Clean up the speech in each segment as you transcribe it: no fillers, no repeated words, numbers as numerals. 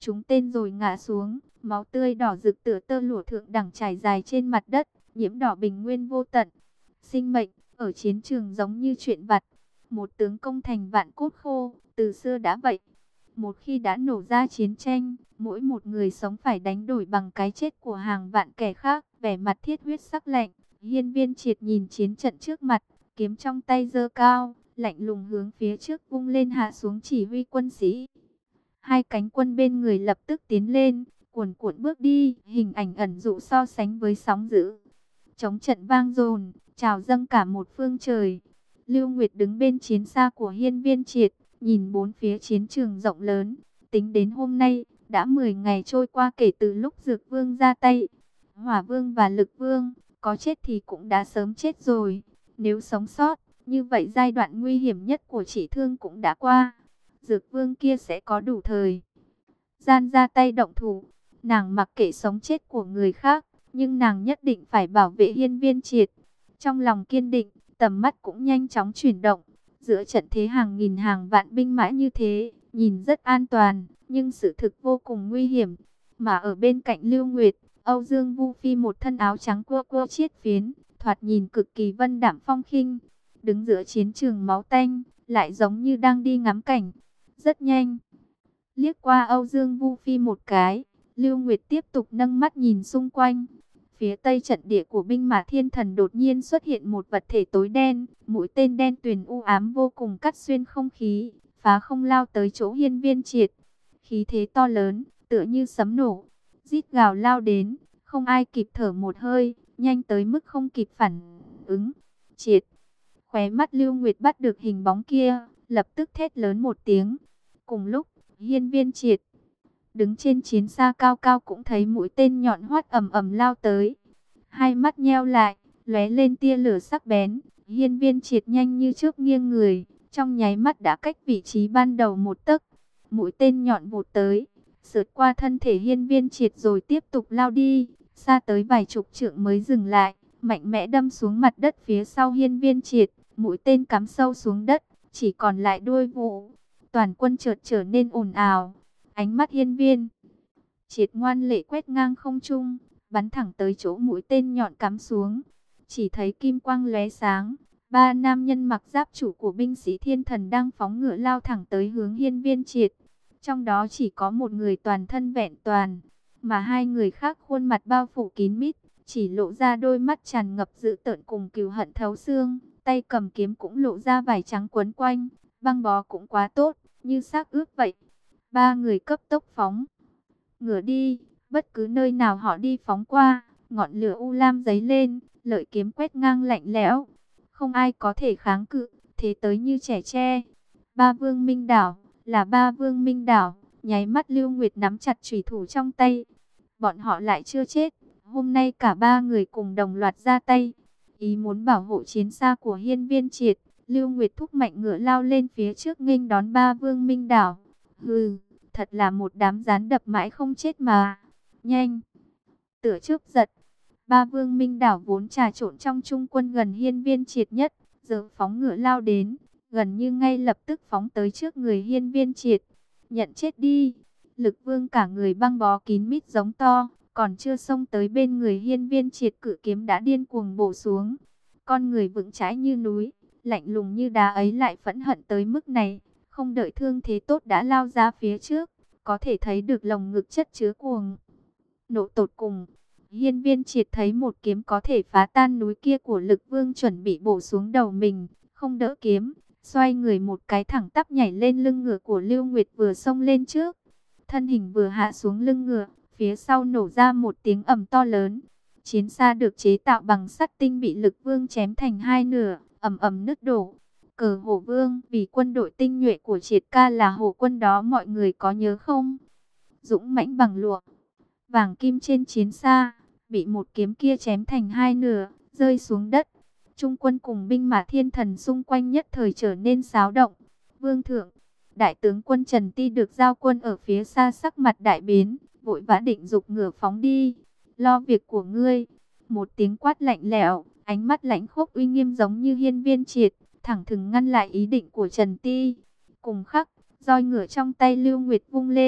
trúng tên rồi ngã xuống, máu tươi đỏ rực tựa tơ lụa thượng đẳng trải dài trên mặt đất, nhiễm đỏ bình nguyên vô tận. Sinh mệnh ở chiến trường giống như chuyện vặt, một tướng công thành vạn cốt khô, từ xưa đã vậy. Một khi đã nổ ra chiến tranh, mỗi một người sống phải đánh đổi bằng cái chết của hàng vạn kẻ khác. Vẻ mặt thiết huyết sắc lạnh, Hiên Viên Triệt nhìn chiến trận trước mặt, kiếm trong tay giơ cao, lạnh lùng hướng phía trước vung lên hạ xuống chỉ huy quân sĩ. Hai cánh quân bên người lập tức tiến lên, cuồn cuộn bước đi, hình ảnh ẩn dụ so sánh với sóng dữ. Chống trận vang dồn, trào dâng cả một phương trời. Lưu Nguyệt đứng bên chiến xa của Hiên Viên Triệt, nhìn bốn phía chiến trường rộng lớn. Tính đến hôm nay, đã 10 ngày trôi qua kể từ lúc Dược Vương ra tay. Hỏa Vương và Lực Vương, có chết thì cũng đã sớm chết rồi. Nếu sống sót, như vậy giai đoạn nguy hiểm nhất của Chỉ Thương cũng đã qua. Dược Vương kia sẽ có đủ thời gian ra tay động thủ. Nàng mặc kệ sống chết của người khác, nhưng nàng nhất định phải bảo vệ Hiên Viên Triệt. Trong lòng kiên định, tầm mắt cũng nhanh chóng chuyển động. Giữa trận thế hàng nghìn hàng vạn binh mã như thế, nhìn rất an toàn, nhưng sự thực vô cùng nguy hiểm. Mà ở bên cạnh Lưu Nguyệt, Âu Dương Vu Phi một thân áo trắng cua cua chiết phiến, thoạt nhìn cực kỳ vân đạm phong khinh. Đứng giữa chiến trường máu tanh, lại giống như đang đi ngắm cảnh. Rất nhanh, liếc qua Âu Dương Vu Phi một cái, Lưu Nguyệt tiếp tục nâng mắt nhìn xung quanh. Phía tây trận địa của binh mã thiên thần đột nhiên xuất hiện một vật thể tối đen, mũi tên đen tuyền u ám vô cùng cắt xuyên không khí, phá không lao tới chỗ Hiên Viên Triệt. Khí thế to lớn, tựa như sấm nổ, rít gào lao đến, không ai kịp thở một hơi, nhanh tới mức không kịp phản ứng. Triệt, khóe mắt Lưu Nguyệt bắt được hình bóng kia, lập tức thét lớn một tiếng. Cùng lúc, Hiên Viên Triệt đứng trên chiến xa cao cao cũng thấy mũi tên nhọn hoắt ầm ầm lao tới. Hai mắt nheo lại, lóe lên tia lửa sắc bén. Hiên Viên Triệt nhanh như chớp nghiêng người, trong nháy mắt đã cách vị trí ban đầu một tấc. Mũi tên nhọn vụt tới, sượt qua thân thể Hiên Viên Triệt rồi tiếp tục lao đi, xa tới vài chục trượng mới dừng lại, mạnh mẽ đâm xuống mặt đất phía sau Hiên Viên Triệt. Mũi tên cắm sâu xuống đất, chỉ còn lại đuôi vụ. Toàn quân chợt trở nên ồn ào. Ánh mắt Hiên Viên Triệt ngoan lệ quét ngang không trung, bắn thẳng tới chỗ mũi tên nhọn cắm xuống. Chỉ thấy kim quang lóe sáng, ba nam nhân mặc giáp chủ của binh sĩ thiên thần đang phóng ngựa lao thẳng tới hướng Hiên Viên Triệt. Trong đó chỉ có một người toàn thân vẹn toàn, mà hai người khác khuôn mặt bao phủ kín mít, chỉ lộ ra đôi mắt tràn ngập dữ tợn cùng cừu hận thấu xương. Tay cầm kiếm cũng lộ ra vải trắng quấn quanh, băng bó cũng quá tốt, như xác ướp vậy. Ba người cấp tốc phóng ngựa đi, bất cứ nơi nào họ đi phóng qua, ngọn lửa u lam dấy lên, lợi kiếm quét ngang lạnh lẽo. Không ai có thể kháng cự, thế tới như trẻ tre. Ba Vương Minh Đảo, là Ba Vương Minh Đảo, nháy mắt Lưu Nguyệt nắm chặt chủy thủ trong tay. Bọn họ lại chưa chết, hôm nay cả ba người cùng đồng loạt ra tay. Ý muốn bảo hộ chiến xa của Hiên Viên Triệt, Lưu Nguyệt thúc mạnh ngựa lao lên phía trước nghênh đón Ba Vương Minh Đảo. Hừ, thật là một đám gián đập mãi không chết mà. Nhanh, tựa chớp giật. Ba Vương Minh Đảo vốn trà trộn trong trung quân gần Hiên Viên Triệt nhất, giờ phóng ngựa lao đến, gần như ngay lập tức phóng tới trước người Hiên Viên Triệt. Nhận chết đi. Lực Vương cả người băng bó kín mít giống to, còn chưa xông tới bên người Hiên Viên Triệt, cự kiếm đã điên cuồng bổ xuống. Con người vững chãi như núi, lạnh lùng như đá ấy lại phẫn hận tới mức này, không đợi thương thế tốt đã lao ra phía trước, có thể thấy được lồng ngực chất chứa cuồng nộ tột cùng. Hiên Viên Triệt thấy một kiếm có thể phá tan núi kia của Lực Vương chuẩn bị bổ xuống đầu mình, không đỡ kiếm, xoay người một cái thẳng tắp nhảy lên lưng ngựa của Lưu Nguyệt vừa xông lên trước. Thân hình vừa hạ xuống lưng ngựa, phía sau nổ ra một tiếng ầm to lớn. Chiến xa được chế tạo bằng sắt tinh bị Lực Vương chém thành hai nửa, ầm ầm nứt đổ. Cờ Hổ Vương, vì quân đội tinh nhuệ của Triệt ca là hổ quân đó, mọi người có nhớ không? Dũng mãnh bằng lụa vàng kim trên chiến xa, bị một kiếm kia chém thành hai nửa, rơi xuống đất. Trung quân cùng binh mã thiên thần xung quanh nhất thời trở nên xáo động. Vương thượng, đại tướng quân Trần Ti được giao quân ở phía xa sắc mặt đại biến, vội vã định giục ngựa phóng đi. Lo việc của ngươi. Một tiếng quát lạnh lẽo, ánh mắt lãnh khốc uy nghiêm giống như Hiên Viên Triệt, thẳng thừng ngăn lại ý định của Trần Ti. Cùng khắc, roi ngựa trong tay Lưu Nguyệt vung lên,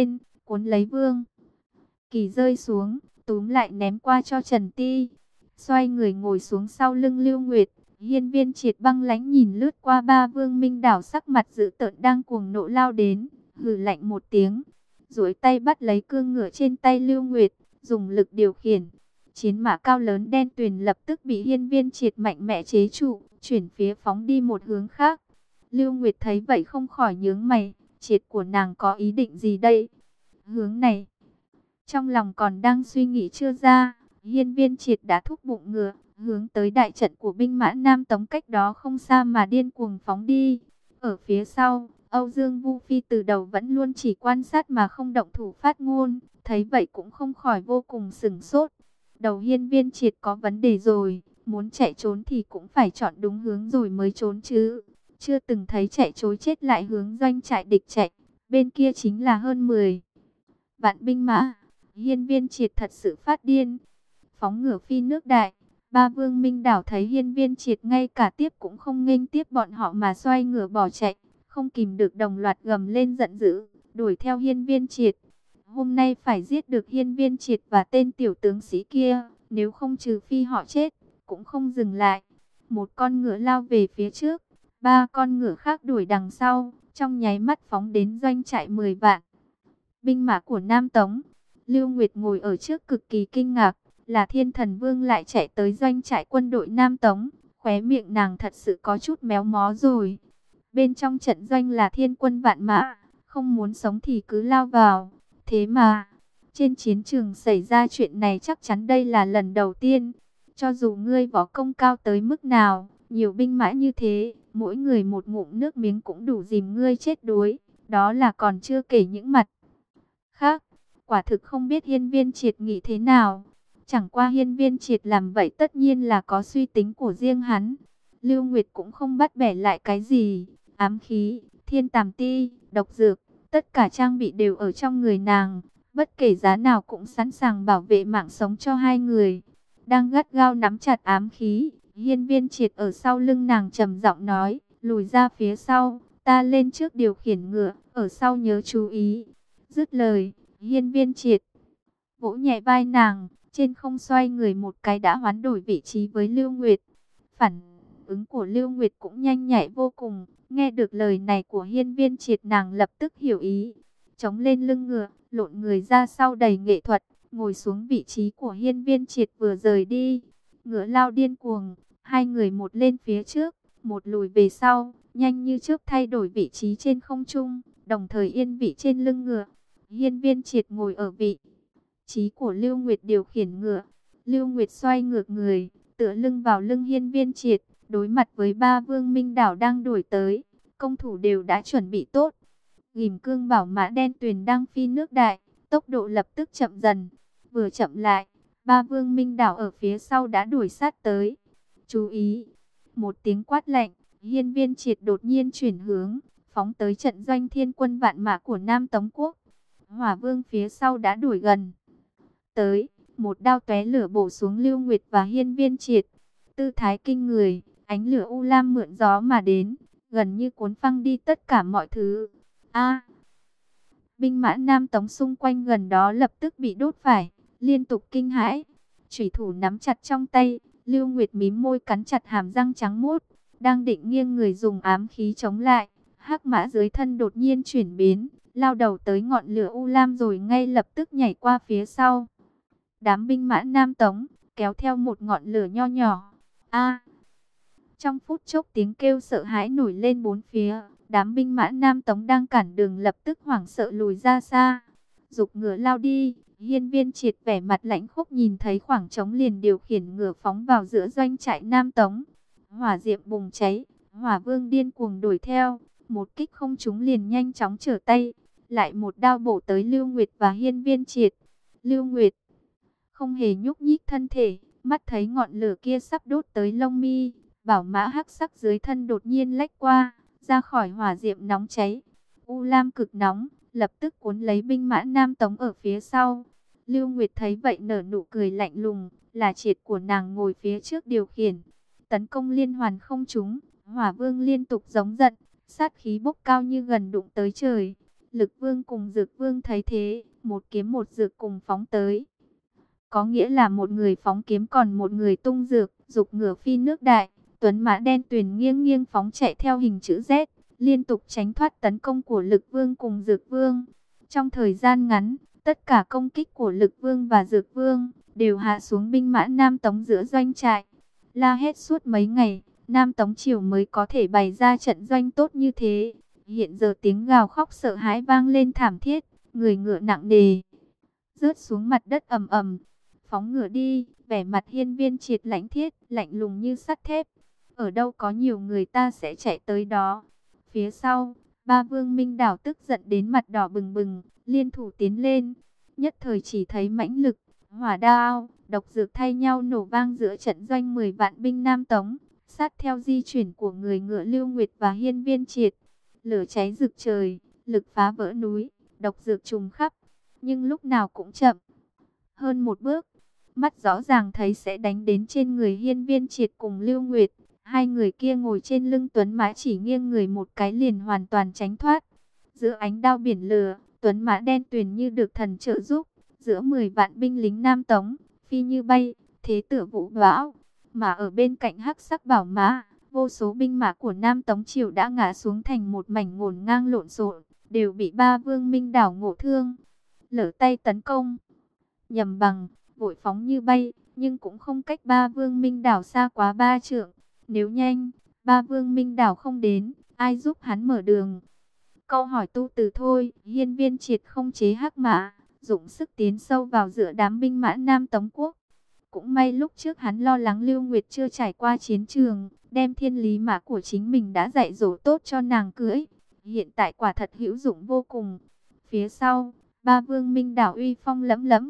cuốn lấy Vương Kỳ rơi xuống, túm lại ném qua cho Trần Ti. Xoay người ngồi xuống sau lưng Lưu Nguyệt. Hiên Viên Triệt băng lãnh nhìn lướt qua ba Vương Minh Đảo, sắc mặt dữ tợn đang cuồng nộ lao đến, hừ lạnh một tiếng, duỗi tay bắt lấy cương ngựa trên tay Lưu Nguyệt, dùng lực điều khiển. Chiến mã cao lớn đen tuyền lập tức bị Hiên Viên Triệt mạnh mẽ chế trụ, chuyển phía phóng đi một hướng khác. Lưu Nguyệt thấy vậy không khỏi nhướng mày, Triệt của nàng có ý định gì đây? Hướng này, trong lòng còn đang suy nghĩ chưa ra, Hiên Viên Triệt đã thúc bụng ngựa, hướng tới đại trận của binh mã Nam Tống cách đó không xa mà điên cuồng phóng đi. Ở phía sau, Âu Dương Vu Phi từ đầu vẫn luôn chỉ quan sát mà không động thủ phát ngôn, thấy vậy cũng không khỏi vô cùng sửng sốt. Đầu Hiên Viên Triệt có vấn đề rồi, muốn chạy trốn thì cũng phải chọn đúng hướng rồi mới trốn chứ. Chưa từng thấy chạy trối chết lại hướng doanh trại địch chạy, bên kia chính là hơn 10 vạn binh mã. Hiên Viên Triệt thật sự phát điên, phóng ngựa phi nước đại. Ba Vương Minh Đảo thấy Hiên Viên Triệt ngay cả tiếp cũng không nghênh tiếp bọn họ mà xoay ngựa bỏ chạy, không kìm được đồng loạt gầm lên giận dữ, đuổi theo Hiên Viên Triệt. Hôm nay phải giết được Hiên Viên Triệt và tên tiểu tướng sĩ kia, nếu không trừ phi họ chết, cũng không dừng lại. Một con ngựa lao về phía trước, ba con ngựa khác đuổi đằng sau, trong nháy mắt phóng đến doanh trại 10 vạn binh mã của Nam Tống. Lưu Nguyệt ngồi ở trước cực kỳ kinh ngạc, là Thiên Thần Vương lại chạy tới doanh trại quân đội Nam Tống, khóe miệng nàng thật sự có chút méo mó rồi. Bên trong trận doanh là thiên quân vạn mã, không muốn sống thì cứ lao vào. Thế mà, trên chiến trường xảy ra chuyện này chắc chắn đây là lần đầu tiên. Cho dù ngươi võ công cao tới mức nào, nhiều binh mã như thế, mỗi người một ngụm nước miếng cũng đủ dìm ngươi chết đuối. Đó là còn chưa kể những mặt khác. Quả thực không biết Hiên Viên Triệt nghĩ thế nào. Chẳng qua Hiên Viên Triệt làm vậy tất nhiên là có suy tính của riêng hắn. Lưu Nguyệt cũng không bắt bẻ lại cái gì. Ám khí, thiên tàm ti, độc dược, tất cả trang bị đều ở trong người nàng. Bất kể giá nào cũng sẵn sàng bảo vệ mạng sống cho hai người. Đang gắt gao nắm chặt ám khí, Hiên Viên Triệt ở sau lưng nàng trầm giọng nói, lùi ra phía sau, ta lên trước điều khiển ngựa, ở sau nhớ chú ý. Dứt lời, Hiên Viên Triệt vỗ nhẹ vai nàng, trên không xoay người một cái đã hoán đổi vị trí với Lưu Nguyệt. Phản ứng của Lưu Nguyệt cũng nhanh nhạy vô cùng, nghe được lời này của Hiên Viên Triệt nàng lập tức hiểu ý, chống lên lưng ngựa, lộn người ra sau đầy nghệ thuật, ngồi xuống vị trí của Hiên Viên Triệt vừa rời đi. Ngựa lao điên cuồng, hai người một lên phía trước, một lùi về sau, nhanh như chớp thay đổi vị trí trên không trung, đồng thời yên vị trên lưng ngựa. Hiên Viên Triệt ngồi ở vị trí của Lưu Nguyệt điều khiển ngựa. Lưu Nguyệt xoay ngược người, tựa lưng vào lưng Hiên Viên Triệt, đối mặt với ba Vương Minh Đảo đang đuổi tới. Công thủ đều đã chuẩn bị tốt. Ghim cương bảo mã đen tuyền đang phi nước đại, tốc độ lập tức chậm dần. Vừa chậm lại, ba Vương Minh Đảo ở phía sau đã đuổi sát tới. Chú ý! Một tiếng quát lạnh, Hiên Viên Triệt đột nhiên chuyển hướng, phóng tới trận doanh thiên quân vạn mã của Nam Tống Quốc. Hỏa Vương phía sau đã đuổi gần tới, một đao tóe lửa bổ xuống Lưu Nguyệt và Hiên Viên Triệt. Tư thái kinh người, ánh lửa u lam mượn gió mà đến, gần như cuốn phăng đi tất cả mọi thứ. Binh mã Nam Tống xung quanh gần đó lập tức bị đốt phải, liên tục kinh hãi. Chủy thủ nắm chặt trong tay, Lưu Nguyệt mím môi cắn chặt hàm răng trắng muốt, đang định nghiêng người dùng ám khí chống lại. Hắc mã dưới thân đột nhiên chuyển biến, lao đầu tới ngọn lửa u lam rồi ngay lập tức nhảy qua phía sau. Đám binh mã Nam Tống kéo theo một ngọn lửa nho nhỏ. Trong phút chốc tiếng kêu sợ hãi nổi lên bốn phía. Đám binh mã Nam Tống đang cản đường lập tức hoảng sợ lùi ra xa, giục ngựa lao đi. Hiên Viên Triệt vẻ mặt lãnh khốc nhìn thấy khoảng trống liền điều khiển ngựa phóng vào giữa doanh trại Nam Tống. Hỏa diệm bùng cháy, Hỏa Vương điên cuồng đuổi theo, một kích không trúng liền nhanh chóng trở tay, lại một đao bổ tới Lưu Nguyệt và Hiên Viên Triệt. Lưu Nguyệt không hề nhúc nhích thân thể, mắt thấy ngọn lửa kia sắp đốt tới lông mi, bảo mã hắc sắc dưới thân đột nhiên lách qua, ra khỏi hỏa diệm nóng cháy. U lam cực nóng, lập tức cuốn lấy binh mã Nam Tống ở phía sau. Lưu Nguyệt thấy vậy nở nụ cười lạnh lùng, là Triệt của nàng ngồi phía trước điều khiển. Tấn công liên hoàn không trúng, Hỏa Vương liên tục giống giận, sát khí bốc cao như gần đụng tới trời. Lực Vương cùng Dược Vương thấy thế, một kiếm một dược cùng phóng tới. Có nghĩa là một người phóng kiếm còn một người tung dược, dục ngựa phi nước đại. Tuấn mã đen tuyền nghiêng nghiêng phóng chạy theo hình chữ Z, liên tục tránh thoát tấn công của Lực Vương cùng Dược Vương. Trong thời gian ngắn, tất cả công kích của Lực Vương và Dược Vương đều hạ xuống binh mã Nam Tống giữa doanh trại. La hét suốt mấy ngày, Nam Tống triều mới có thể bày ra trận doanh tốt như thế. Hiện giờ tiếng gào khóc sợ hãi vang lên thảm thiết, người ngựa nặng nề rớt xuống mặt đất ầm ầm. Phóng ngựa đi, vẻ mặt Hiên Viên Triệt lãnh thiết, lạnh lùng như sắt thép. Ở đâu có nhiều người ta sẽ chạy tới đó. Phía sau, ba vương minh đảo tức giận đến mặt đỏ bừng bừng, liên thủ tiến lên. Nhất thời chỉ thấy mãnh lực, hỏa đao, độc dược thay nhau nổ vang giữa trận doanh 10 vạn binh Nam Tống, sát theo di chuyển của người ngựa Lưu Nguyệt và Hiên Viên Triệt. Lửa cháy rực trời, lực phá vỡ núi, độc dược trùng khắp, nhưng lúc nào cũng chậm hơn một bước. Mắt rõ ràng thấy sẽ đánh đến trên người Hiên Viên Triệt cùng Lưu Nguyệt. Hai người kia ngồi trên lưng Tuấn Mã chỉ nghiêng người một cái liền hoàn toàn tránh thoát. Giữa ánh đao biển lửa, Tuấn Mã đen tuyền như được thần trợ giúp. Giữa 10 vạn binh lính Nam Tống, phi như bay, thế tựa vũ bão. Mà ở bên cạnh hắc sắc bảo mã, vô số binh mã của Nam Tống triều đã ngã xuống thành một mảnh ngổn ngang lộn xộn, đều bị ba vương minh đảo ngộ thương. Lỡ tay tấn công, Nhầm Bằng vội phóng như bay, nhưng cũng không cách ba vương minh đảo xa quá 3 trượng. Nếu nhanh, ba vương minh đảo không đến, ai giúp hắn mở đường? Câu hỏi tu từ thôi. Hiên Viên Triệt không chế hắc mã, dụng sức tiến sâu vào giữa đám binh mã Nam Tống quốc. Cũng may lúc trước hắn lo lắng Lưu Nguyệt chưa trải qua chiến trường, đem thiên lý mã của chính mình đã dạy dỗ tốt cho nàng cưỡi. Hiện tại quả thật hữu dụng vô cùng. Phía sau, ba vương minh đảo uy phong lẫm lẫm,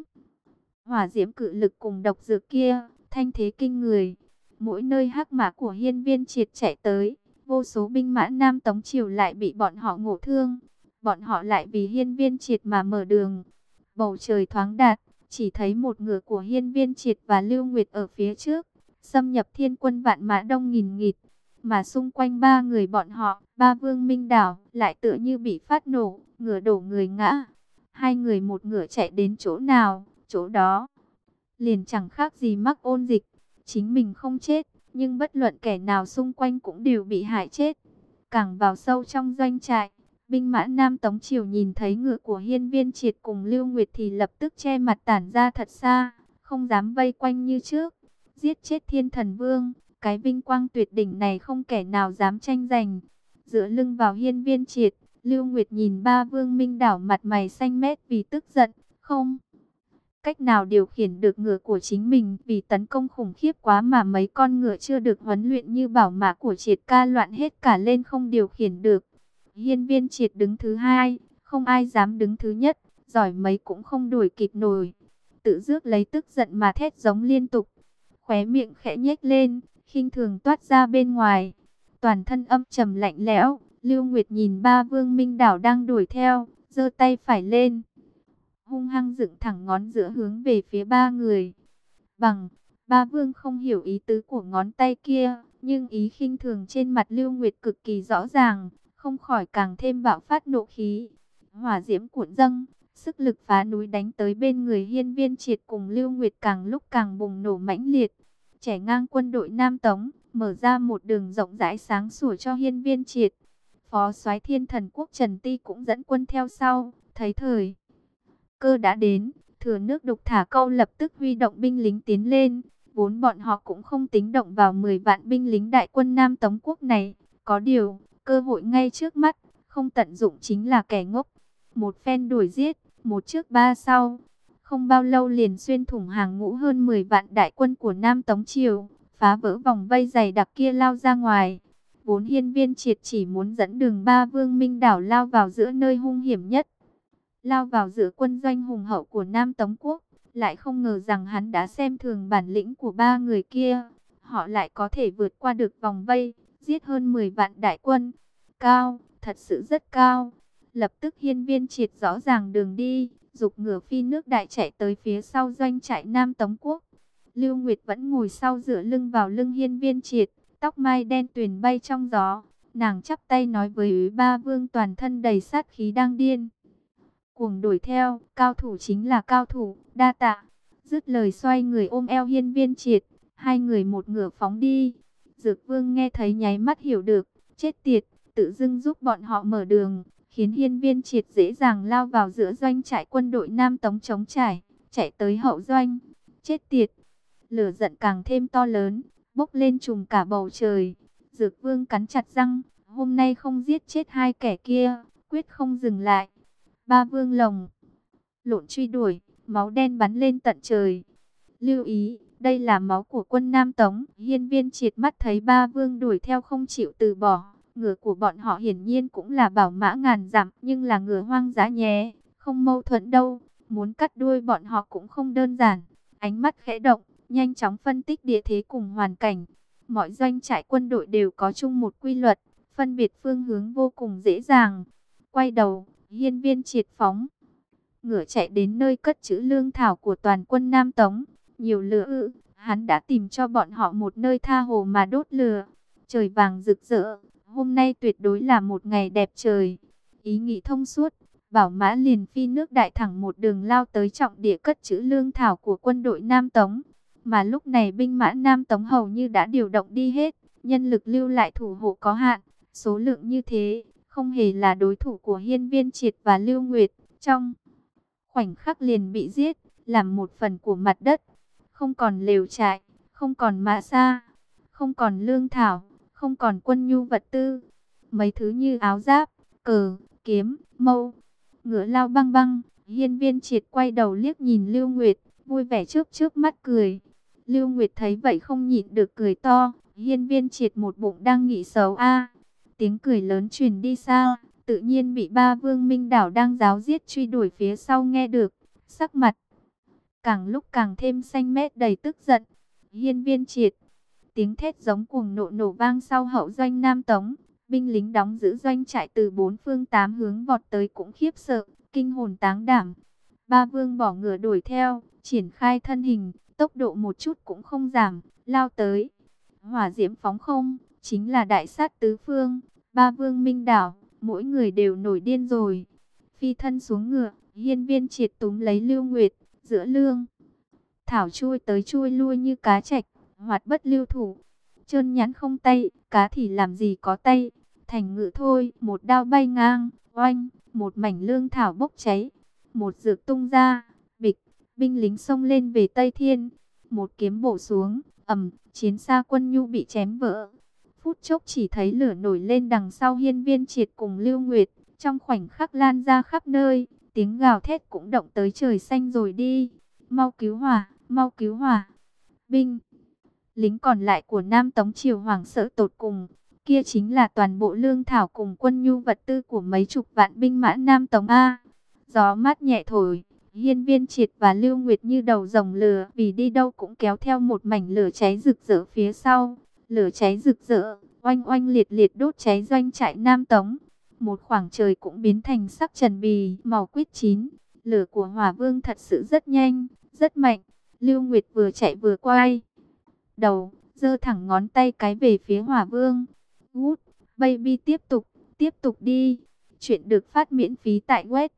hỏa diễm cự lực cùng độc dược kia, thanh thế kinh người. Mỗi nơi hắc mã của Hiên Viên Triệt chạy tới, vô số binh mã Nam Tống triều lại bị bọn họ ngộ thương. Bọn họ lại vì Hiên Viên Triệt mà mở đường. Bầu trời thoáng đạt, chỉ thấy một ngựa của Hiên Viên Triệt và Lưu Nguyệt ở phía trước, xâm nhập thiên quân vạn mã đông nghìn nghịt. Mà xung quanh ba người bọn họ, ba vương minh đảo, lại tựa như bị phát nổ, ngựa đổ người ngã. Hai người một ngựa chạy đến chỗ nào, chỗ đó liền chẳng khác gì mắc ôn dịch. Chính mình không chết, nhưng bất luận kẻ nào xung quanh cũng đều bị hại chết. Càng vào sâu trong doanh trại, binh mã Nam Tống triều nhìn thấy ngựa của Hiên Viên Triệt cùng Lưu Nguyệt thì lập tức che mặt tản ra thật xa, không dám vây quanh như trước. Giết chết Thiên Thần Vương, cái vinh quang tuyệt đỉnh này không kẻ nào dám tranh giành. Dựa lưng vào Hiên Viên Triệt, Lưu Nguyệt nhìn ba vương minh đảo mặt mày xanh mét vì tức giận, không cách nào điều khiển được ngựa của chính mình, vì tấn công khủng khiếp quá mà mấy con ngựa chưa được huấn luyện như bảo mã của Triệt ca loạn hết cả lên không điều khiển được. Hiên Viên Triệt đứng thứ hai, không ai dám đứng thứ nhất, giỏi mấy cũng không đuổi kịp nổi. Tự rước lấy tức giận mà thét giống liên tục, khóe miệng khẽ nhếch lên, khinh thường toát ra bên ngoài. Toàn thân âm trầm lạnh lẽo, Lưu Nguyệt nhìn ba vương minh đảo đang đuổi theo, giơ tay phải lên, hung hăng dựng thẳng ngón giữa hướng về phía ba người. Bằng, ba vương không hiểu ý tứ của ngón tay kia, nhưng ý khinh thường trên mặt Lưu Nguyệt cực kỳ rõ ràng, không khỏi càng thêm bạo phát nộ khí. Hỏa diễm cuộn dâng, sức lực phá núi đánh tới bên người Hiên Viên Triệt cùng Lưu Nguyệt càng lúc càng bùng nổ mãnh liệt. Chẻ ngang quân đội Nam Tống, mở ra một đường rộng rãi sáng sủa cho Hiên Viên Triệt. Phó soái Thiên Thần Quốc Trần Ti cũng dẫn quân theo sau, thấy thời cơ đã đến, thừa nước đục thả câu lập tức huy động binh lính tiến lên. Vốn bọn họ cũng không tính động vào 10 vạn binh lính đại quân Nam Tống quốc này. Có điều, cơ hội ngay trước mắt, không tận dụng chính là kẻ ngốc. Một phen đuổi giết, một trước ba sau. Không bao lâu liền xuyên thủng hàng ngũ hơn 10 vạn đại quân của Nam Tống triều, phá vỡ vòng vây dày đặc kia lao ra ngoài. Vốn Hiên Viên Triệt chỉ muốn dẫn đường ba vương minh đảo lao vào giữa nơi hung hiểm nhất, lao vào giữa quân doanh hùng hậu của Nam Tống quốc, lại không ngờ rằng hắn đã xem thường bản lĩnh của ba người kia. Họ lại có thể vượt qua được vòng vây, giết hơn 10 vạn đại quân. Cao, thật sự rất cao. Lập tức Hiên Viên Triệt rõ ràng đường đi, giục ngựa phi nước đại chạy tới phía sau doanh trại Nam Tống quốc. Lưu Nguyệt vẫn ngồi sau dựa lưng vào lưng Hiên Viên Triệt, tóc mai đen tuyền bay trong gió. Nàng chắp tay nói với Úy Ba Vương toàn thân đầy sát khí đang điên cuồng đuổi theo, cao thủ chính là cao thủ, đa tạ. Dứt lời xoay người ôm eo Hiên Viên Triệt, hai người một ngửa phóng đi. Dược Vương nghe thấy nháy mắt hiểu được, chết tiệt, tự dưng giúp bọn họ mở đường, khiến Hiên Viên Triệt dễ dàng lao vào giữa doanh trại quân đội Nam Tống chống trải, chạy tới hậu doanh. Chết tiệt, lửa giận càng thêm to lớn, bốc lên trùm cả bầu trời. Dược Vương cắn chặt răng, hôm nay không giết chết hai kẻ kia, quyết không dừng lại. Ba Vương lồng lộn truy đuổi, máu đen bắn lên tận trời. Lưu ý, đây là máu của quân Nam Tống. Hiên Viên Triệt mắt thấy ba vương đuổi theo không chịu từ bỏ. Ngựa của bọn họ hiển nhiên cũng là bảo mã ngàn dặm, nhưng là ngựa hoang dã nhé, không mâu thuẫn đâu. Muốn cắt đuôi bọn họ cũng không đơn giản. Ánh mắt khẽ động, nhanh chóng phân tích địa thế cùng hoàn cảnh. Mọi doanh trại quân đội đều có chung một quy luật, phân biệt phương hướng vô cùng dễ dàng. Quay đầu, Hiên Viên Triệt phóng ngựa chạy đến nơi cất trữ lương thảo của toàn quân Nam Tống. Nhiều lửa hắn đã tìm cho bọn họ một nơi tha hồ mà đốt lửa. Trời vàng rực rỡ, hôm nay tuyệt đối là một ngày đẹp trời. Ý nghĩ thông suốt, Bảo Mã liền phi nước đại thẳng một đường lao tới trọng địa cất trữ lương thảo của quân đội Nam Tống. Mà lúc này binh mã Nam Tống hầu như đã điều động đi hết, nhân lực lưu lại thủ hộ có hạn, số lượng như thế không hề là đối thủ của Hiên Viên Triệt và Lưu Nguyệt. Trong khoảnh khắc liền bị giết, làm một phần của mặt đất. Không còn lều trại, không còn mã xa, không còn lương thảo, không còn quân nhu vật tư. Mấy thứ như áo giáp, cờ, kiếm, mâu, ngựa lao băng băng. Hiên Viên Triệt quay đầu liếc nhìn Lưu Nguyệt, vui vẻ chớp chớp mắt cười. Lưu Nguyệt thấy vậy không nhịn được cười to. Hiên Viên Triệt một bụng đang nghĩ xấu a. Tiếng cười lớn truyền đi xa, tự nhiên bị ba vương Minh Đảo đang giáo giết truy đuổi phía sau nghe được. Sắc mặt càng lúc càng thêm xanh mét đầy tức giận. Hiên Viên Triệt, tiếng thét giống cuồng nộ nổ vang sau hậu doanh Nam Tống. Binh lính đóng giữ doanh trại từ bốn phương tám hướng vọt tới cũng khiếp sợ, kinh hồn táng đảm. Ba vương bỏ ngựa đuổi theo, triển khai thân hình, tốc độ một chút cũng không giảm, lao tới. Hỏa diễm phóng không, chính là đại sát tứ phương. Ba vương Minh Đảo, mỗi người đều nổi điên rồi. Phi thân xuống ngựa, Hiên Viên Triệt túm lấy Lưu Nguyệt, giữa lương thảo chui tới chui lui như cá trạch, hoạt bất lưu thủ. Trơn nhẵn không tay, cá thì làm gì có tay. Thành ngự thôi, một đao bay ngang, oanh, một mảnh lương thảo bốc cháy. Một dược tung ra, bịch, binh lính xông lên về Tây Thiên. Một kiếm bổ xuống, ầm, chiến xa quân nhu bị chém vỡ. Phút chốc chỉ thấy lửa nổi lên đằng sau Hiên Viên Triệt cùng Lưu Nguyệt, trong khoảnh khắc lan ra khắp nơi, tiếng gào thét cũng động tới trời xanh rồi đi. Mau cứu hỏa, mau cứu hỏa. Binh lính còn lại của Nam Tống triều hoảng sợ tột cùng, kia chính là toàn bộ lương thảo cùng quân nhu vật tư của mấy chục vạn binh mã Nam Tống a. Gió mát nhẹ thổi, Hiên Viên Triệt và Lưu Nguyệt như đầu rồng lửa, vì đi đâu cũng kéo theo một mảnh lửa cháy rực rỡ phía sau. Lửa cháy rực rỡ, oanh oanh liệt liệt đốt cháy doanh trại Nam Tống. Một khoảng trời cũng biến thành sắc trần bì, màu quýt chín. Lửa của Hỏa Vương thật sự rất nhanh, rất mạnh. Lưu Nguyệt vừa chạy vừa quay đầu, giơ thẳng ngón tay cái về phía Hỏa Vương. Good, baby, tiếp tục đi. Chuyện được phát miễn phí tại web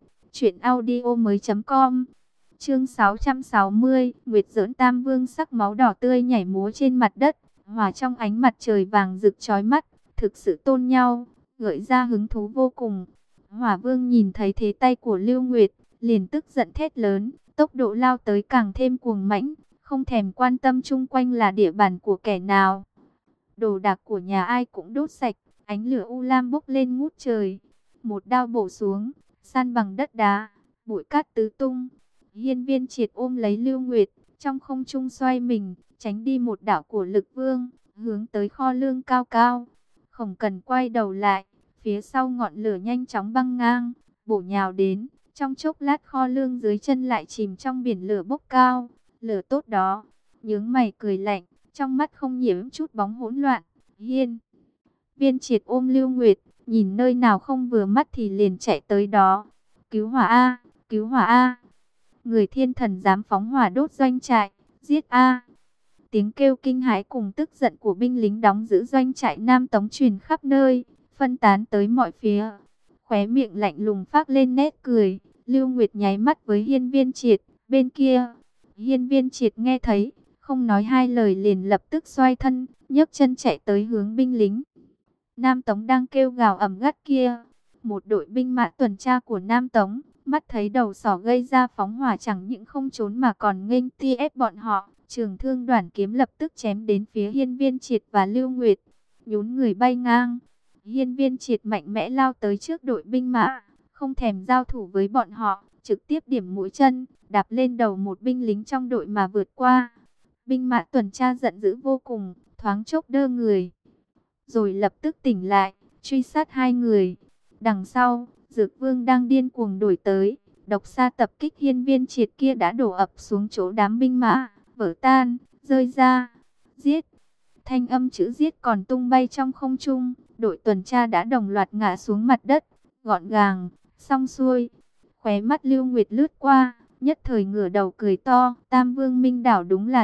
truyệnaudiomoi.com. Chương 660, Nguyệt Giỡn Tam Vương sắc máu đỏ tươi nhảy múa trên mặt đất, hòa trong ánh mặt trời vàng rực chói mắt, thực sự tôn nhau, gợi ra hứng thú vô cùng. Hỏa Vương nhìn thấy thế tay của Lưu Nguyệt, liền tức giận thét lớn, tốc độ lao tới càng thêm cuồng mãnh, không thèm quan tâm chung quanh là địa bàn của kẻ nào. Đồ đạc của nhà ai cũng đốt sạch, ánh lửa u lam bốc lên ngút trời. Một đao bổ xuống, san bằng đất đá, bụi cát tứ tung. Hiên Viên Triệt ôm lấy Lưu Nguyệt, trong không trung xoay mình, tránh đi một đạo của Lực Vương, hướng tới kho lương cao cao. Không cần quay đầu lại, phía sau ngọn lửa nhanh chóng băng ngang, bổ nhào đến. Trong chốc lát kho lương dưới chân lại chìm trong biển lửa bốc cao. Lửa tốt đó, nhướng mày cười lạnh, trong mắt không nhiễm chút bóng hỗn loạn. Hiên Viên Triệt ôm Lưu Nguyệt, nhìn nơi nào không vừa mắt thì liền chạy tới đó. Cứu hỏa a, cứu hỏa a. Người thiên thần dám phóng hỏa đốt doanh trại, giết a. Tiếng kêu kinh hãi cùng tức giận của binh lính đóng giữ doanh trại Nam Tống truyền khắp nơi, phân tán tới mọi phía. Khóe miệng lạnh lùng phác lên nét cười, Lưu Nguyệt nháy mắt với Hiên Viên Triệt, bên kia. Hiên Viên Triệt nghe thấy, không nói hai lời liền lập tức xoay thân, nhấc chân chạy tới hướng binh lính Nam Tống đang kêu gào ầm gắt kia. Một đội binh mã tuần tra của Nam Tống, mắt thấy đầu sỏ gây ra phóng hỏa chẳng những không trốn mà còn nghênh ti ép bọn họ. Trường thương đoản kiếm lập tức chém đến phía Hiên Viên Triệt và Lưu Nguyệt, nhún người bay ngang. Hiên Viên Triệt mạnh mẽ lao tới trước đội binh mã, không thèm giao thủ với bọn họ, trực tiếp điểm mũi chân, đạp lên đầu một binh lính trong đội mà vượt qua. Binh mã tuần tra giận dữ vô cùng, thoáng chốc đơ người, rồi lập tức tỉnh lại, truy sát hai người. Đằng sau, Dược Vương đang điên cuồng đuổi tới, độc xa tập kích Hiên Viên Triệt kia đã đổ ập xuống chỗ đám binh mã, vỡ tan, rơi ra. Giết! Thanh âm chữ giết còn tung bay trong không trung, đội tuần tra đã đồng loạt ngã xuống mặt đất, gọn gàng, xong xuôi. Khóe mắt Lưu Nguyệt lướt qua, nhất thời ngửa đầu cười to, Tam Vương Minh Đảo đúng là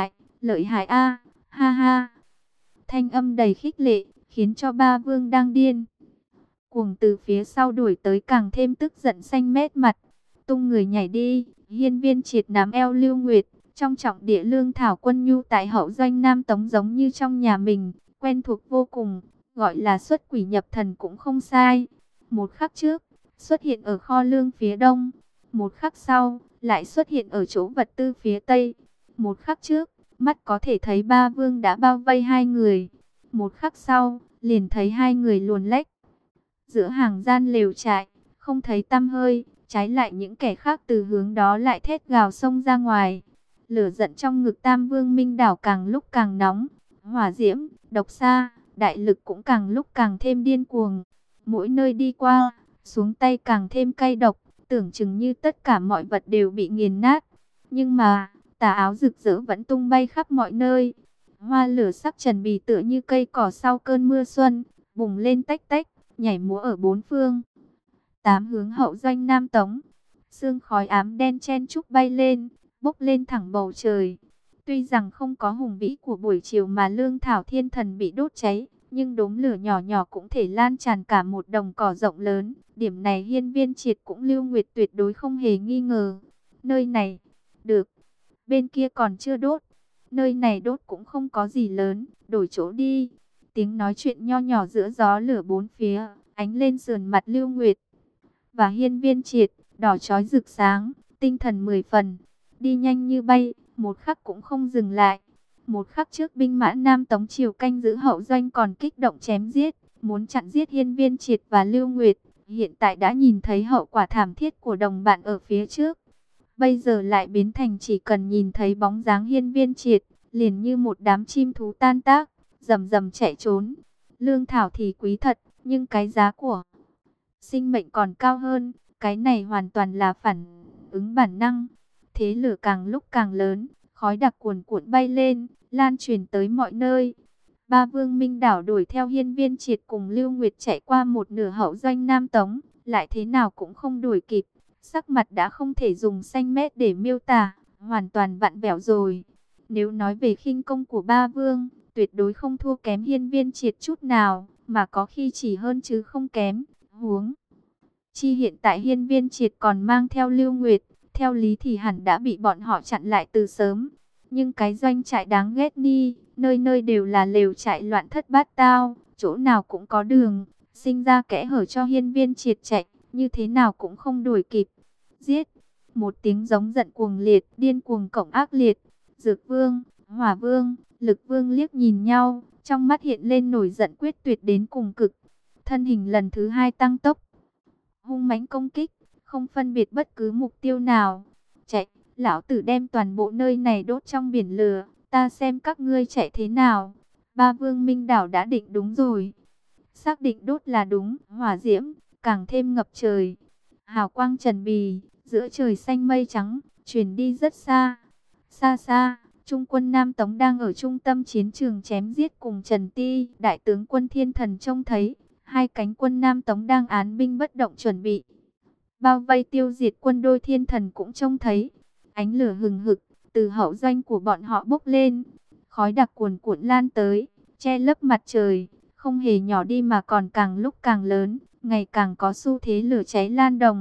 lợi hại a, ha ha. Thanh âm đầy khích lệ, khiến cho ba vương đang điên cuồng từ phía sau đuổi tới càng thêm tức giận xanh mét mặt. Tung người nhảy đi, Hiên Viên Triệt nắm eo Lưu Nguyệt, trong trọng địa lương thảo quân nhu tại hậu doanh Nam Tống giống như trong nhà mình, quen thuộc vô cùng, gọi là xuất quỷ nhập thần cũng không sai. Một khắc trước, xuất hiện ở kho lương phía đông, một khắc sau, lại xuất hiện ở chỗ vật tư phía tây. Một khắc trước, mắt có thể thấy ba vương đã bao vây hai người. Một khắc sau, liền thấy hai người luồn lách giữa hàng gian lều trại, không thấy tăm hơi. Trái lại những kẻ khác từ hướng đó lại thét gào xông ra ngoài. Lửa giận trong ngực Tam Vương Minh Đảo càng lúc càng nóng. Hỏa diễm, độc xa, đại lực cũng càng lúc càng thêm điên cuồng. Mỗi nơi đi qua, xuống tay càng thêm cay độc, tưởng chừng như tất cả mọi vật đều bị nghiền nát. Nhưng mà, tà áo rực rỡ vẫn tung bay khắp mọi nơi. Hoa lửa sắc trần bì tựa như cây cỏ sau cơn mưa xuân, bùng lên tách tách, nhảy múa ở bốn phương tám hướng hậu doanh Nam Tống. Sương khói ám đen chen chúc bay lên, bốc lên thẳng bầu trời. Tuy rằng không có hùng vĩ của buổi chiều mà lương thảo thiên thần bị đốt cháy, nhưng đốm lửa nhỏ nhỏ cũng thể lan tràn cả một đồng cỏ rộng lớn. Điểm này Hiên Viên Triệt cũng Lưu Nguyệt tuyệt đối không hề nghi ngờ. Nơi này, được, bên kia còn chưa đốt. Nơi này đốt cũng không có gì lớn, đổi chỗ đi. Tiếng nói chuyện nho nhỏ giữa gió lửa bốn phía, ánh lên sườn mặt Lưu Nguyệt và Hiên Viên Triệt, đỏ chói rực sáng, tinh thần 10 phần, đi nhanh như bay, một khắc cũng không dừng lại. Một khắc trước binh mã Nam Tống triều canh giữ hậu doanh còn kích động chém giết, muốn chặn giết Hiên Viên Triệt và Lưu Nguyệt, hiện tại đã nhìn thấy hậu quả thảm thiết của đồng bạn ở phía trước. Bây giờ lại biến thành chỉ cần nhìn thấy bóng dáng Hiên Viên Triệt, liền như một đám chim thú tan tác, rầm rầm chạy trốn. Lương thảo thì quý thật, nhưng cái giá của sinh mệnh còn cao hơn, cái này hoàn toàn là phản ứng bản năng. Thế lửa càng lúc càng lớn, khói đặc cuồn cuộn bay lên, lan truyền tới mọi nơi. Ba Vương Minh Đảo đuổi theo Hiên Viên Triệt cùng Lưu Nguyệt chạy qua một nửa hậu doanh Nam Tống, lại thế nào cũng không đuổi kịp. Sắc mặt đã không thể dùng xanh mét để miêu tả, hoàn toàn vặn vẹo rồi. Nếu nói về khinh công của ba vương, tuyệt đối không thua kém Hiên Viên Triệt chút nào, mà có khi chỉ hơn chứ không kém. Huống chi hiện tại Hiên Viên Triệt còn mang theo Lưu Nguyệt, theo lý thì hẳn đã bị bọn họ chặn lại từ sớm. Nhưng cái doanh trại đáng ghét ni, nơi nơi đều là lều trại loạn thất bát tao, chỗ nào cũng có đường, sinh ra kẽ hở cho Hiên Viên Triệt chạy, như thế nào cũng không đuổi kịp. Giết! Một tiếng giống giận cuồng liệt, điên cuồng cộng ác liệt. Dược Vương, Hỏa Vương, Lực Vương liếc nhìn nhau, trong mắt hiện lên nổi giận quyết tuyệt đến cùng cực. Thân hình lần thứ hai tăng tốc, hung mãnh công kích, không phân biệt bất cứ mục tiêu nào. Chạy, lão tử đem toàn bộ nơi này đốt trong biển lửa, ta xem các ngươi chạy thế nào. Ba Vương Minh Đảo đã định đúng rồi. Xác định đốt là đúng, hỏa diễm, càng thêm ngập trời. Hào quang trần bì, giữa trời xanh mây trắng, truyền đi rất xa. Xa xa, Trung quân Nam Tống đang ở trung tâm chiến trường chém giết cùng Trần Ti. Đại tướng quân Thiên Thần trông thấy, hai cánh quân Nam Tống đang án binh bất động chuẩn bị bao vây tiêu diệt quân đôi. Thiên Thần cũng trông thấy, ánh lửa hừng hực từ hậu doanh của bọn họ bốc lên, khói đặc cuồn cuộn lan tới, che lấp mặt trời, không hề nhỏ đi mà còn càng lúc càng lớn, ngày càng có xu thế lửa cháy lan đồng.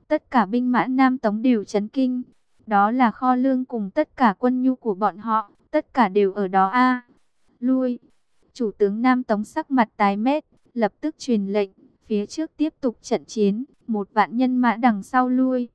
tất cả binh mã Nam Tống đều chấn kinh. Đó là kho lương cùng tất cả quân nhu của bọn họ, tất cả đều ở đó a. Lui. Chủ tướng Nam Tống sắc mặt tái mét, lập tức truyền lệnh, phía trước tiếp tục trận chiến, 1.000 nhân mã đằng sau lui.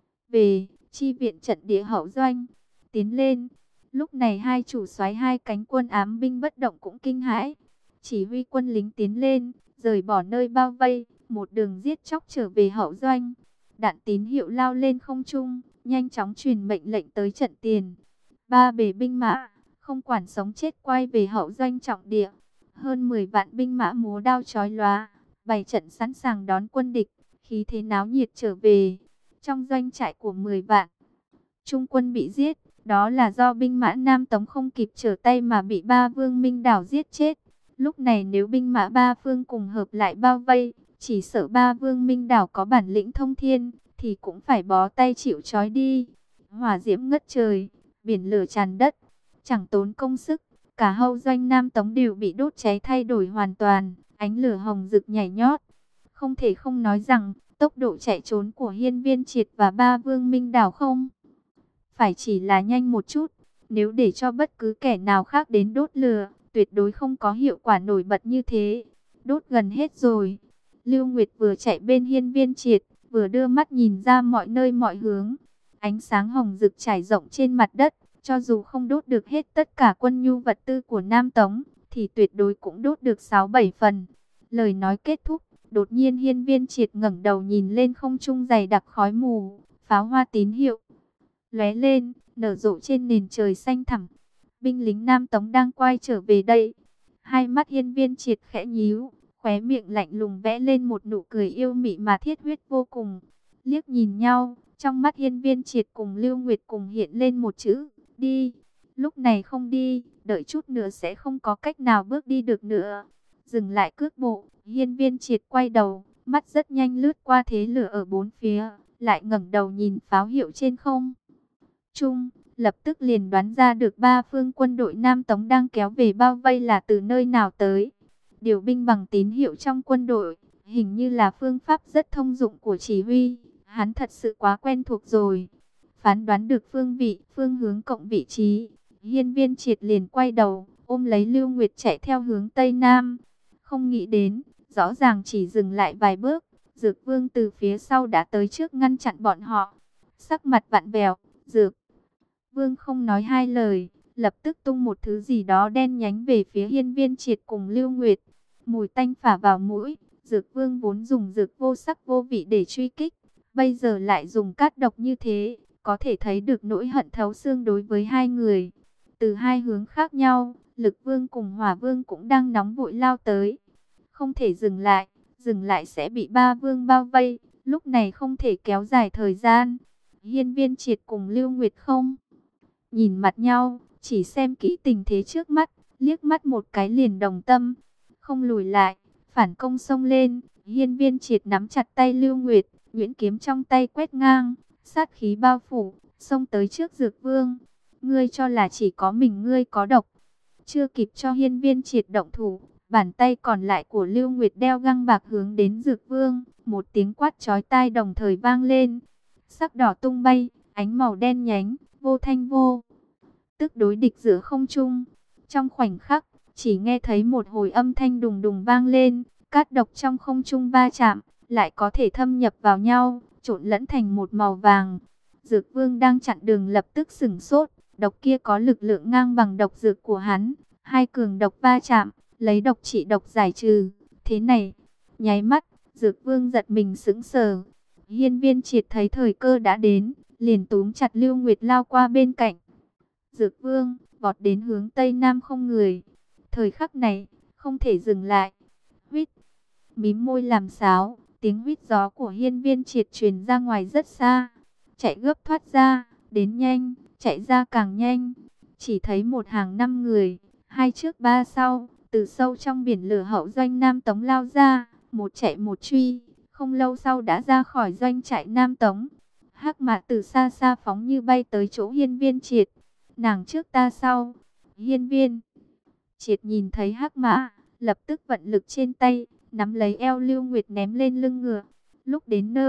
Về, chi viện trận địa hậu doanh, tiến lên. Lúc này hai chủ soái hai cánh quân ám binh bất động cũng kinh hãi. Chỉ huy quân lính tiến lên, rời bỏ nơi bao vây, một đường giết chóc trở về hậu doanh. Đạn tín hiệu lao lên không trung, nhanh chóng truyền mệnh lệnh tới trận tiền. Ba bề binh mã, không quản sống chết quay về hậu doanh trọng địa. Hơn 10 vạn binh mã múa đao chói lóa, bày trận sẵn sàng đón quân địch, khí thế náo nhiệt trở về. Trong doanh trại của 10 vạn trung quân bị giết, đó là do binh mã Nam Tống không kịp trở tay mà bị ba vương Minh Đảo giết chết. Lúc này nếu binh mã ba phương cùng hợp lại bao vây, chỉ sợ ba vương Minh Đảo có bản lĩnh thông thiên, thì cũng phải bó tay chịu trói đi. Hỏa diễm ngất trời, biển lửa tràn đất, chẳng tốn công sức, cả hậu doanh Nam Tống đều bị đốt cháy thay đổi hoàn toàn, ánh lửa hồng rực nhảy nhót. Không thể không nói rằng, tốc độ chạy trốn của Hiên Viên Triệt và ba vương Minh Đảo không phải chỉ là nhanh một chút, nếu để cho bất cứ kẻ nào khác đến đốt lửa, tuyệt đối không có hiệu quả nổi bật như thế. Đốt gần hết rồi. Lưu Nguyệt vừa chạy bên Hiên Viên Triệt, vừa đưa mắt nhìn ra mọi nơi mọi hướng. Ánh sáng hồng rực trải rộng trên mặt đất, cho dù không đốt được hết tất cả quân nhu vật tư của Nam Tống, thì tuyệt đối cũng đốt được 6-7 phần. Lời nói kết thúc, đột nhiên Hiên Viên Triệt ngẩng đầu nhìn lên không trung dày đặc khói mù, pháo hoa tín hiệu lóe lên, nở rộ trên nền trời xanh thẳm. Binh lính Nam Tống đang quay trở về đây. Hai mắt Hiên Viên Triệt khẽ nhíu, khóe miệng lạnh lùng vẽ lên một nụ cười yêu mị mà thiết huyết vô cùng. Liếc nhìn nhau, trong mắt Hiên Viên Triệt cùng Lưu Nguyệt cùng hiện lên một chữ, đi. Lúc này không đi, đợi chút nữa sẽ không có cách nào bước đi được nữa. Dừng lại cước bộ, Hiên Viên Triệt quay đầu, mắt rất nhanh lướt qua thế lửa ở bốn phía, lại ngẩng đầu nhìn pháo hiệu trên không trung, lập tức liền đoán ra được ba phương quân đội Nam Tống đang kéo về bao vây là từ nơi nào tới. Điều binh bằng tín hiệu trong quân đội, hình như là phương pháp rất thông dụng của chỉ huy, hắn thật sự quá quen thuộc rồi. Phán đoán được phương vị, phương hướng cộng vị trí, Hiên Viên Triệt liền quay đầu, ôm lấy Lưu Nguyệt chạy theo hướng Tây Nam. Không nghĩ đến, rõ ràng chỉ dừng lại vài bước, Dược Vương từ phía sau đã tới trước ngăn chặn bọn họ. Sắc mặt vặn vẹo, Dược Vương không nói hai lời, lập tức tung một thứ gì đó đen nhánh về phía Hiên Viên Triệt cùng Lưu Nguyệt. Mùi tanh phả vào mũi, Dược Vương vốn dùng dược vô sắc vô vị để truy kích, bây giờ lại dùng cát độc như thế, có thể thấy được nỗi hận thấu xương đối với hai người. Từ hai hướng khác nhau, Lực Vương cùng Hỏa Vương cũng đang nóng vội lao tới. Không thể dừng lại sẽ bị ba vương bao vây, lúc này không thể kéo dài thời gian. Hiên Viên Triệt cùng Lưu Nguyệt không nhìn mặt nhau, chỉ xem kỹ tình thế trước mắt, liếc mắt một cái liền đồng tâm, không lùi lại, phản công xông lên. Hiên Viên Triệt nắm chặt tay Lưu Nguyệt, nhuyễn kiếm trong tay quét ngang, sát khí bao phủ, xông tới trước Dược Vương. Ngươi cho là chỉ có mình ngươi có độc? Chưa kịp cho Hiên Viên Triệt động thủ, bàn tay còn lại của Lưu Nguyệt đeo găng bạc hướng đến Dược Vương, một tiếng quát chói tai đồng thời vang lên. Sắc đỏ tung bay, ánh màu đen nhánh, vô thanh vô tức đối địch giữa không trung. Trong khoảnh khắc, chỉ nghe thấy một hồi âm thanh đùng đùng vang lên, cát độc trong không trung va chạm, lại có thể thâm nhập vào nhau, trộn lẫn thành một màu vàng. Dược Vương đang chặn đường lập tức sửng sốt, độc kia có lực lượng ngang bằng độc dược của hắn, hai cường độc va chạm, lấy độc trị độc giải trừ. Thế này, nháy mắt, Dược Vương giật mình sững sờ. Hiên Viên Triệt thấy thời cơ đã đến, liền túm chặt Lưu Nguyệt lao qua bên cạnh Dược Vương, vọt đến hướng Tây Nam không người. Thời khắc này, không thể dừng lại. Huýt, mím môi làm sáo, tiếng huýt gió của Hiên Viên Triệt truyền ra ngoài rất xa. Chạy gấp thoát ra, đến nhanh, chạy ra càng nhanh. Chỉ thấy một hàng 5 người, hai trước ba sau, từ sâu trong biển lửa hậu doanh Nam Tống lao ra, một chạy một truy. Không lâu sau đã ra khỏi doanh trại Nam Tống. Hắc Mã từ xa xa phóng như bay tới chỗ Hiên Viên Triệt. Nàng trước ta sau. Hiên Viên Triệt nhìn thấy Hắc Mã, lập tức vận lực trên tay, nắm lấy eo Lưu Nguyệt ném lên lưng ngựa. Lúc đến nơi,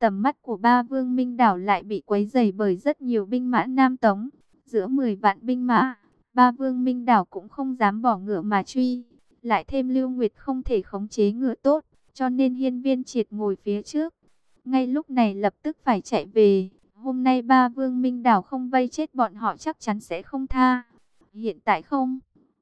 Tầm mắt của Ba Vương Minh Đảo lại bị quấy rầy bởi rất nhiều binh mã Nam Tống. Giữa 10 vạn binh mã, Ba Vương Minh Đảo cũng không dám bỏ ngựa mà truy. Lại thêm Lưu Nguyệt không thể khống chế ngựa tốt, cho nên Hiên Viên Triệt ngồi phía trước. Ngay lúc này lập tức phải chạy về. Hôm nay Ba Vương Minh Đảo không vây chết bọn họ chắc chắn sẽ không tha. Hiện tại không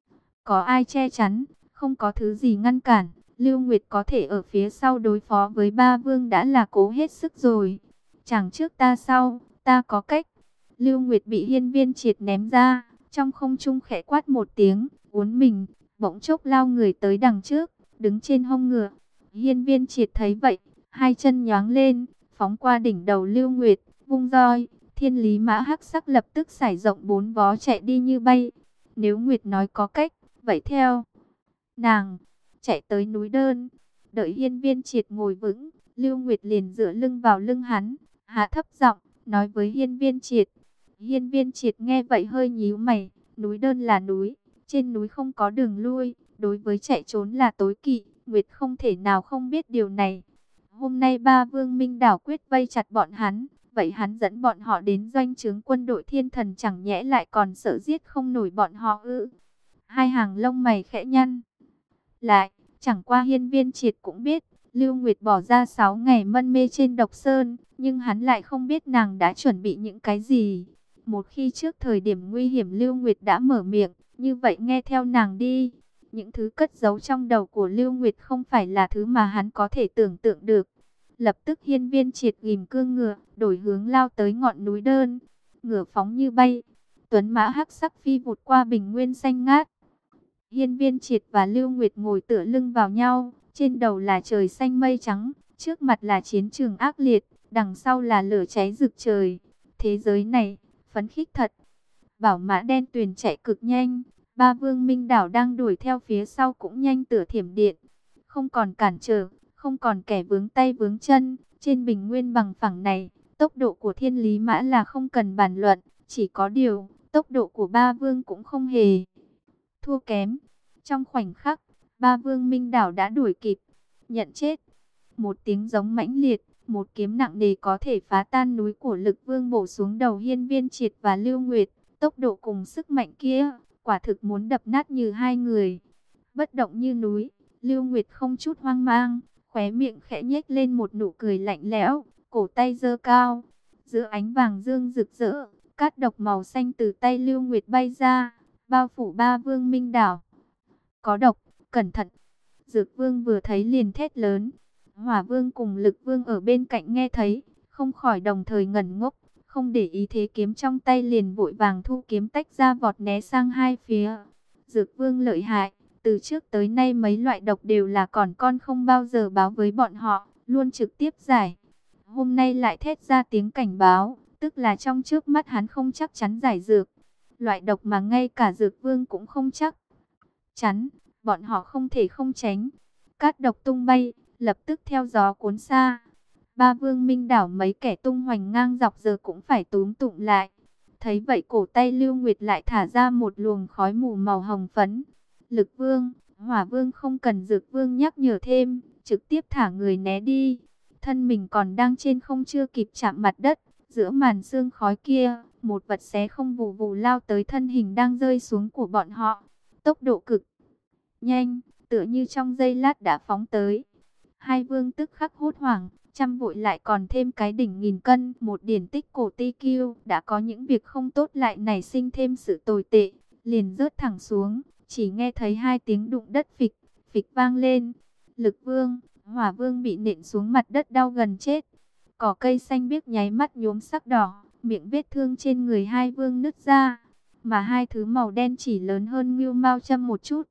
có ai che chắn, không có thứ gì ngăn cản. Lưu Nguyệt có thể ở phía sau đối phó với Ba Vương đã là cố hết sức rồi. Chẳng trước ta sau, ta có cách. Lưu Nguyệt bị Hiên Viên Triệt ném ra, trong không trung khẽ quát một tiếng, uốn mình, bỗng chốc lao người tới đằng trước, đứng trên hông ngựa. Hiên Viên Triệt thấy vậy, hai chân nhoáng lên, phóng qua đỉnh đầu Lưu Nguyệt, vung roi, Thiên Lý Mã hắc sắc lập tức sải rộng 4 vó chạy đi như bay. Nếu Nguyệt nói có cách, vậy theo nàng chạy tới núi Đơn. Đợi Hiên Viên Triệt ngồi vững, Lưu Nguyệt liền dựa lưng vào lưng hắn, hạ thấp giọng nói với Hiên Viên Triệt. Hiên Viên Triệt nghe vậy hơi nhíu mày, núi Đơn là núi, trên núi không có đường lui, đối với chạy trốn là tối kỵ, Nguyệt không thể nào không biết điều này. Hôm nay Ba Vương Minh Đảo quyết vây chặt bọn hắn, vậy hắn dẫn bọn họ đến doanh trướng quân đội Thiên Thần chẳng nhẽ lại còn sợ giết không nổi bọn họ ư? Hai hàng lông mày khẽ nhăn lại, chẳng qua Hiên Viên Triệt cũng biết, Lưu Nguyệt bỏ ra 6 ngày mân mê trên độc sơn, nhưng hắn lại không biết nàng đã chuẩn bị những cái gì. Một khi trước thời điểm nguy hiểm Lưu Nguyệt đã mở miệng, như vậy nghe theo nàng đi. Những thứ cất giấu trong đầu của Lưu Nguyệt không phải là thứ mà hắn có thể tưởng tượng được. Lập tức Hiên Viên Triệt ghim cương ngựa, đổi hướng lao tới ngọn núi Đơn. Ngựa phóng như bay, tuấn mã hắc sắc phi vụt qua bình nguyên xanh ngát. Hiên Viên Triệt và Lưu Nguyệt ngồi tựa lưng vào nhau, trên đầu là trời xanh mây trắng, trước mặt là chiến trường ác liệt, đằng sau là lửa cháy rực trời. Thế giới này, phấn khích thật. Bảo mã đen tuyền chạy cực nhanh, Ba Vương Minh Đảo đang đuổi theo phía sau cũng nhanh tựa thiểm điện. Không còn cản trở, không còn kẻ vướng tay vướng chân, trên bình nguyên bằng phẳng này, tốc độ của Thiên Lý Mã là không cần bàn luận, chỉ có điều, tốc độ của Ba Vương cũng không hề thua kém. Trong khoảnh khắc, Ba Vương Minh Đảo đã đuổi kịp, nhận chết. Một tiếng giống mãnh liệt, một kiếm nặng nề có thể phá tan núi của Lực Vương bổ xuống đầu Hiên Viên Triệt và Lưu Nguyệt. Tốc độ cùng sức mạnh kia, quả thực muốn đập nát như hai người. Bất động như núi, Lưu Nguyệt không chút hoang mang, khóe miệng khẽ nhếch lên một nụ cười lạnh lẽo, cổ tay giơ cao. Giữa ánh vàng dương rực rỡ, cát độc màu xanh từ tay Lưu Nguyệt bay ra, bao phủ Ba Vương Minh Đảo. Có độc, cẩn thận. Dược Vương vừa thấy liền thét lớn. Hỏa Vương cùng Lực Vương ở bên cạnh nghe thấy, không khỏi đồng thời ngẩn ngốc, không để ý thế kiếm trong tay liền vội vàng thu kiếm tách ra vọt né sang hai phía. Dược Vương lợi hại, từ trước tới nay mấy loại độc đều là còn con không bao giờ báo với bọn họ, luôn trực tiếp giải. Hôm nay lại thét ra tiếng cảnh báo, tức là trong trước mắt hắn không chắc chắn giải dược. Loại độc mà ngay cả Dược Vương cũng không chắc chắn, bọn họ không thể không tránh. Cát độc tung bay, lập tức theo gió cuốn xa. Ba Vương Minh Đảo mấy kẻ tung hoành ngang dọc giờ cũng phải túm tụm lại. Thấy vậy cổ tay Lưu Nguyệt lại thả ra một luồng khói mù màu hồng phấn. Lực Vương, Hỏa Vương không cần Dược Vương nhắc nhở thêm, trực tiếp thả người né đi. Thân mình còn đang trên không chưa kịp chạm mặt đất, giữa màn sương khói kia, một vật xé không vù vù lao tới thân hình đang rơi xuống của bọn họ. Tốc độ cực nhanh, tựa như trong giây lát đã phóng tới. Hai vương tức khắc hốt hoảng, trăm vội lại còn thêm cái đỉnh nghìn cân. Một điển tích cổ ti kiêu đã có những việc không tốt lại nảy sinh thêm sự tồi tệ, liền rớt thẳng xuống. Chỉ nghe thấy hai tiếng đụng đất phịch, phịch vang lên. Lực Vương, Hỏa Vương bị nện xuống mặt đất đau gần chết. Cỏ cây xanh biếc nháy mắt nhuốm sắc đỏ, miệng vết thương trên người hai vương nứt ra. Mà hai thứ màu đen chỉ lớn hơn ngưu mao châm một chút.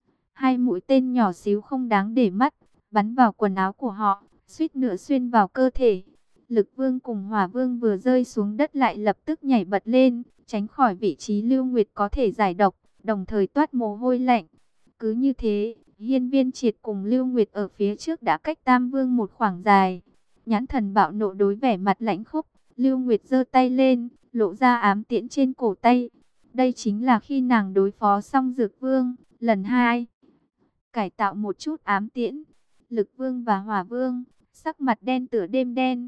Hai mũi tên nhỏ xíu không đáng để mắt, bắn vào quần áo của họ, suýt nữa xuyên vào cơ thể. Lực Vương cùng Hỏa Vương vừa rơi xuống đất lại lập tức nhảy bật lên, tránh khỏi vị trí Lưu Nguyệt có thể giải độc, đồng thời toát mồ hôi lạnh. Cứ như thế, Hiên Viên Triệt cùng Lưu Nguyệt ở phía trước đã cách Tam Vương một khoảng dài. Nhãn thần bạo nộ đối vẻ mặt lãnh khốc, Lưu Nguyệt giơ tay lên, lộ ra ám tiễn trên cổ tay. Đây chính là khi nàng đối phó xong Dược Vương, lần 2. Cải tạo một chút ám tiễn. Lực Vương và Hỏa Vương, sắc mặt đen tựa đêm đen.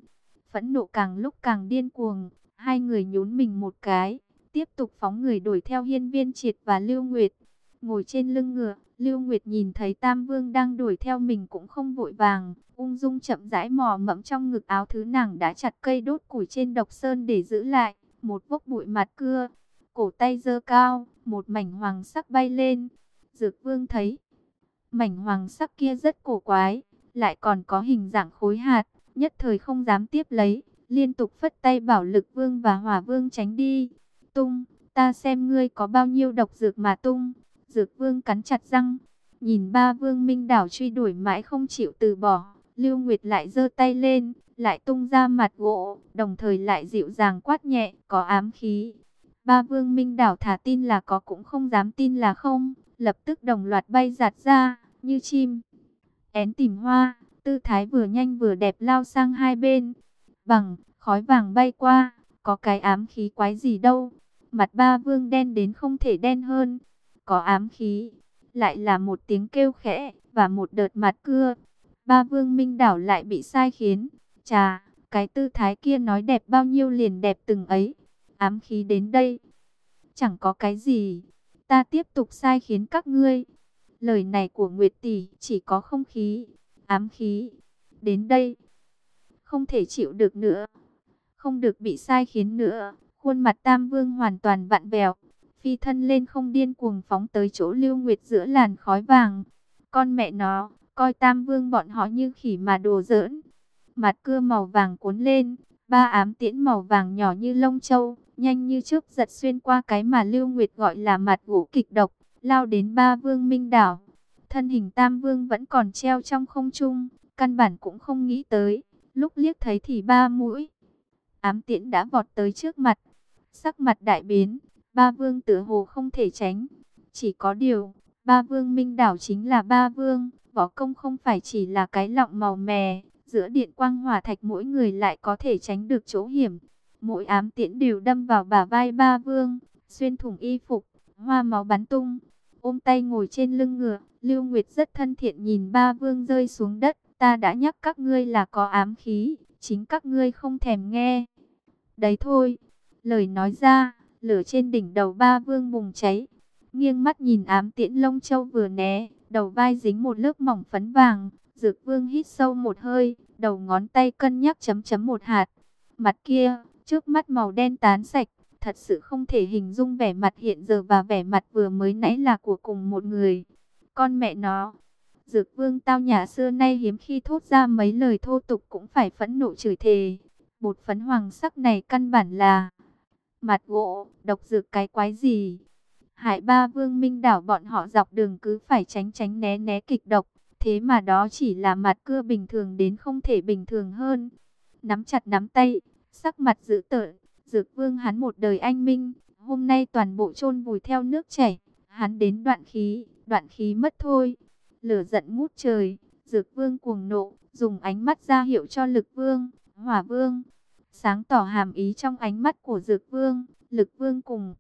Phẫn nộ càng lúc càng điên cuồng, hai người nhún mình một cái, tiếp tục phóng người đuổi theo Hiên Viên Triệt và Lưu Nguyệt. Ngồi trên lưng ngựa, Lưu Nguyệt nhìn thấy Tam Vương đang đuổi theo mình cũng không vội vàng, ung dung chậm rãi mò mẫm trong ngực áo thứ nàng đã chặt cây đốt củi trên độc sơn để giữ lại, một vốc bụi mặt cưa, cổ tay giơ cao, một mảnh hoàng sắc bay lên. Dược Vương thấy mảnh hoàng sắc kia rất cổ quái, lại còn có hình dạng khối hạt, nhất thời không dám tiếp lấy, liên tục phất tay bảo Lực Vương và Hỏa Vương tránh đi. Tung, ta xem ngươi có bao nhiêu độc dược mà tung. Dược Vương cắn chặt răng, nhìn ba vương minh đảo truy đuổi mãi không chịu từ bỏ. Lưu Nguyệt lại giơ tay lên, lại tung ra mặt gỗ, đồng thời lại dịu dàng quát nhẹ, có ám khí. Ba vương minh đảo thả tin là có cũng không dám tin là không, lập tức đồng loạt bay giạt ra, như chim én tìm hoa, tư thái vừa nhanh vừa đẹp lao sang hai bên. Bằng, khói vàng bay qua, có cái ám khí quái gì đâu. Mặt ba vương đen đến không thể đen hơn. Có ám khí, lại là một tiếng kêu khẽ, và một đợt mặt cưa. Ba vương minh đảo lại bị sai khiến. Chà, cái tư thái kia nói đẹp bao nhiêu liền đẹp từng ấy. Ám khí đến đây, chẳng có cái gì. Ta tiếp tục sai khiến các ngươi. Lời này của Nguyệt tỷ chỉ có không khí, ám khí. Đến đây, không thể chịu được nữa, không được bị sai khiến nữa. Khuôn mặt Tam Vương hoàn toàn vặn vẹo, phi thân lên không điên cuồng phóng tới chỗ Lưu Nguyệt giữa làn khói vàng. Con mẹ nó, coi Tam Vương bọn họ như khỉ mà đùa giỡn. Mặt cưa màu vàng cuốn lên, ba ám tiễn màu vàng nhỏ như lông châu, nhanh như chớp giật xuyên qua cái mà Lưu Nguyệt gọi là mặt gỗ kịch độc, lao đến ba vương minh đảo. Thân hình Tam Vương vẫn còn treo trong không trung, căn bản cũng không nghĩ tới. Lúc liếc thấy thì ba mũi ám tiễn đã vọt tới trước mặt. Sắc mặt đại biến, ba vương tựa hồ không thể tránh. Chỉ có điều, ba vương minh đảo chính là ba vương, võ công không phải chỉ là cái lọng màu mè. Giữa điện quang hỏa thạch mỗi người lại có thể tránh được chỗ hiểm. Mỗi ám tiễn đều đâm vào bả vai ba vương, xuyên thủng y phục, hoa máu bắn tung. Ôm tay ngồi trên lưng ngựa, Lưu Nguyệt rất thân thiện nhìn ba vương rơi xuống đất. Ta đã nhắc các ngươi là có ám khí, chính các ngươi không thèm nghe. Đấy thôi, lời nói ra, lửa trên đỉnh đầu ba vương bùng cháy. Nghiêng mắt nhìn ám tiễn lông châu vừa né, đầu vai dính một lớp mỏng phấn vàng. Dược Vương hít sâu một hơi, đầu ngón tay cân nhắc chấm chấm một hạt. Mặt kia, trước mắt màu đen tán sạch, thật sự không thể hình dung vẻ mặt hiện giờ và vẻ mặt vừa mới nãy là của cùng một người. Con mẹ nó, Dược Vương tao nhã xưa nay hiếm khi thốt ra mấy lời thô tục cũng phải phẫn nộ chửi thề. Bột phấn hoàng sắc này căn bản là mặt gỗ, độc dược cái quái gì. Hại ba vương minh đảo bọn họ dọc đường cứ phải tránh tránh né né kịch độc. Thế mà đó chỉ là mặt cưa bình thường đến không thể bình thường hơn. Nắm chặt nắm tay, sắc mặt dữ tợn. Dược Vương hắn một đời anh minh, hôm nay toàn bộ chôn vùi theo nước chảy. Hắn đến đoạn khí mất thôi. Lửa giận ngút trời, Dược Vương cuồng nộ, dùng ánh mắt ra hiệu cho Lực Vương, Hỏa Vương. Sáng tỏ hàm ý trong ánh mắt của Dược Vương, Lực Vương cùng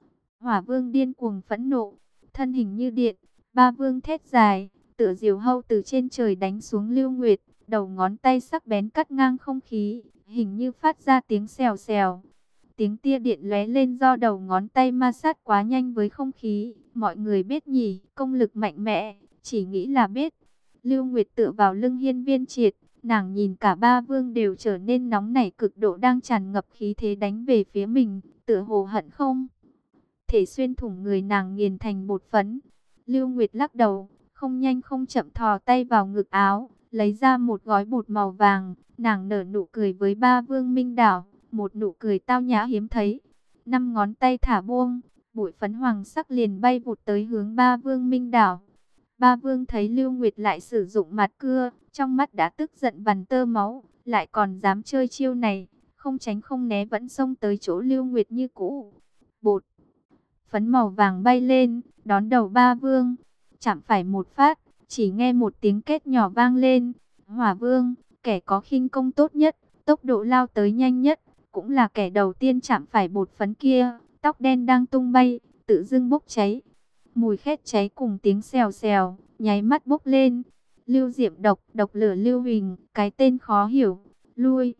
Hỏa Vương điên cuồng phẫn nộ, thân hình như điện, ba vương thét dài, tựa diều hâu từ trên trời đánh xuống Lưu Nguyệt, đầu ngón tay sắc bén cắt ngang không khí, hình như phát ra tiếng xèo xèo. Tiếng tia điện lóe lên do đầu ngón tay ma sát quá nhanh với không khí, mọi người biết nhỉ, công lực mạnh mẽ, chỉ nghĩ là biết. Lưu Nguyệt tựa vào lưng Hiên Viên Triệt, nàng nhìn cả ba vương đều trở nên nóng nảy cực độ đang tràn ngập khí thế đánh về phía mình, tựa hồ hận không thể xuyên thủng người nàng nghiền thành bột phấn. Lưu Nguyệt lắc đầu, không nhanh không chậm thò tay vào ngực áo, lấy ra một gói bột màu vàng, nàng nở nụ cười với ba vương minh đảo, một nụ cười tao nhã hiếm thấy. 5 ngón tay thả buông, bụi phấn hoàng sắc liền bay vụt tới hướng ba vương minh đảo. Ba vương thấy Lưu Nguyệt lại sử dụng mặt cưa, trong mắt đã tức giận vằn tơ máu, lại còn dám chơi chiêu này, không tránh không né vẫn xông tới chỗ Lưu Nguyệt như cũ. Bột phấn màu vàng bay lên, đón đầu ba vương, chạm phải một phát, chỉ nghe một tiếng két nhỏ vang lên. Hỏa Vương, kẻ có khinh công tốt nhất, tốc độ lao tới nhanh nhất, cũng là kẻ đầu tiên chạm phải bột phấn kia, tóc đen đang tung bay, tự dưng bốc cháy. Mùi khét cháy cùng tiếng xèo xèo, nháy mắt bốc lên. Lưu Diệm độc, độc lửa Lưu Huỳnh, cái tên khó hiểu. Lui.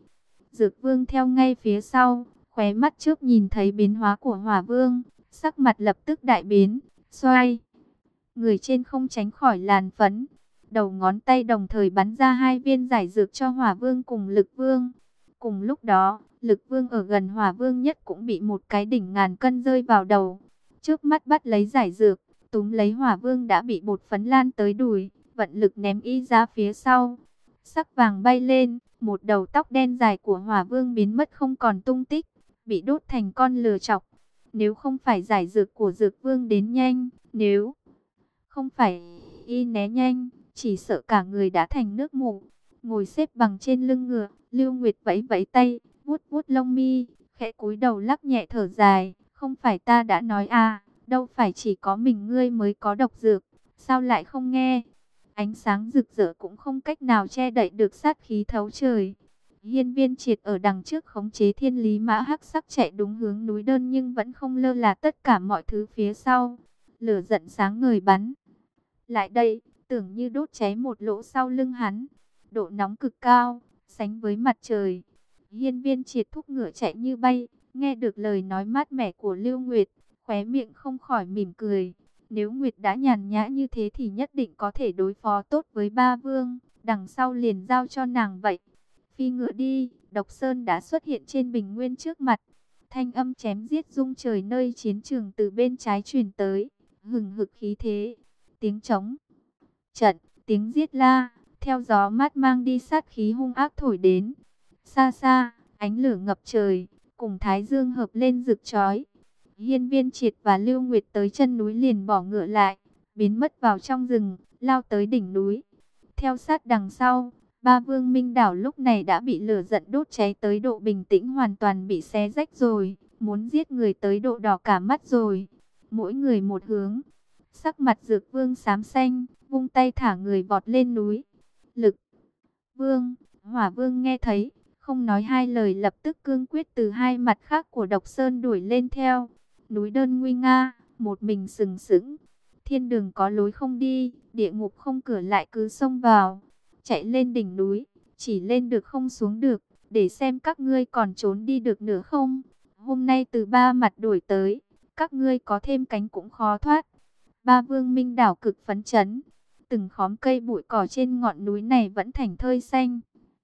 Dược Vương theo ngay phía sau, khóe mắt trước nhìn thấy biến hóa của Hỏa Vương, sắc mặt lập tức đại biến, xoay. Người trên không tránh khỏi làn phấn, đầu ngón tay đồng thời bắn ra 2 viên giải dược cho Hỏa Vương cùng Lực Vương. Cùng lúc đó, Lực Vương ở gần Hỏa Vương nhất cũng bị một cái đỉnh ngàn cân rơi vào đầu. Trước mắt bắt lấy giải dược, túm lấy Hỏa Vương đã bị bột phấn lan tới đùi, vận lực ném y ra phía sau. Sắc vàng bay lên, một đầu tóc đen dài của Hỏa Vương biến mất không còn tung tích, bị đốt thành con lừa chọc. Nếu không phải giải dược của Dược Vương đến nhanh, nếu không phải y né nhanh, chỉ sợ cả người đã thành nước mù. Ngồi xếp bằng trên lưng ngựa, Lưu Nguyệt vẫy vẫy tay, vuốt vuốt lông mi, khẽ cúi đầu lắc nhẹ thở dài, không phải ta đã nói à, đâu phải chỉ có mình ngươi mới có độc dược, sao lại không nghe? Ánh sáng rực rỡ cũng không cách nào che đậy được sát khí thấu trời. Hiên Viên Triệt ở đằng trước khống chế Thiên Lý Mã hắc sắc chạy đúng hướng núi đơn nhưng vẫn không lơ là tất cả mọi thứ phía sau. Lửa giận sáng ngời bắn lại đây, tưởng như đốt cháy một lỗ sau lưng hắn. Độ nóng cực cao, sánh với mặt trời. Hiên Viên Triệt thúc ngựa chạy như bay, nghe được lời nói mát mẻ của Lưu Nguyệt, khóe miệng không khỏi mỉm cười. Nếu Nguyệt đã nhàn nhã như thế thì nhất định có thể đối phó tốt với ba vương, đằng sau liền giao cho nàng vậy. Phi ngựa đi, Độc Sơn đã xuất hiện trên bình nguyên trước mặt. Thanh âm chém giết rung trời nơi chiến trường từ bên trái truyền tới, hừng hực khí thế. Tiếng trống trận, tiếng giết la, theo gió mát mang đi sát khí hung ác thổi đến. Xa xa, ánh lửa ngập trời, cùng thái dương hợp lên rực chói. Hiên Viên Triệt và Lưu Nguyệt tới chân núi liền bỏ ngựa lại, biến mất vào trong rừng, lao tới đỉnh núi. Theo sát đằng sau, ba vương minh đảo lúc này đã bị lửa giận đốt cháy tới độ bình tĩnh hoàn toàn bị xé rách rồi, muốn giết người tới độ đỏ cả mắt rồi. Mỗi người một hướng, sắc mặt Dược Vương xám xanh, vung tay thả người vọt lên núi. Lực Vương, Hỏa Vương nghe thấy, không nói hai lời lập tức cương quyết từ hai mặt khác của Độc Sơn đuổi lên theo. Núi đơn nguy nga, một mình sừng sững. Thiên đường có lối không đi, địa ngục không cửa lại cứ xông vào. Chạy lên đỉnh núi, chỉ lên được không xuống được, để xem các ngươi còn trốn đi được nữa không. Hôm nay từ ba mặt đuổi tới, các ngươi có thêm cánh cũng khó thoát. Ba vương minh đảo cực phấn chấn. Từng khóm cây bụi cỏ trên ngọn núi này vẫn thảnh thơi xanh.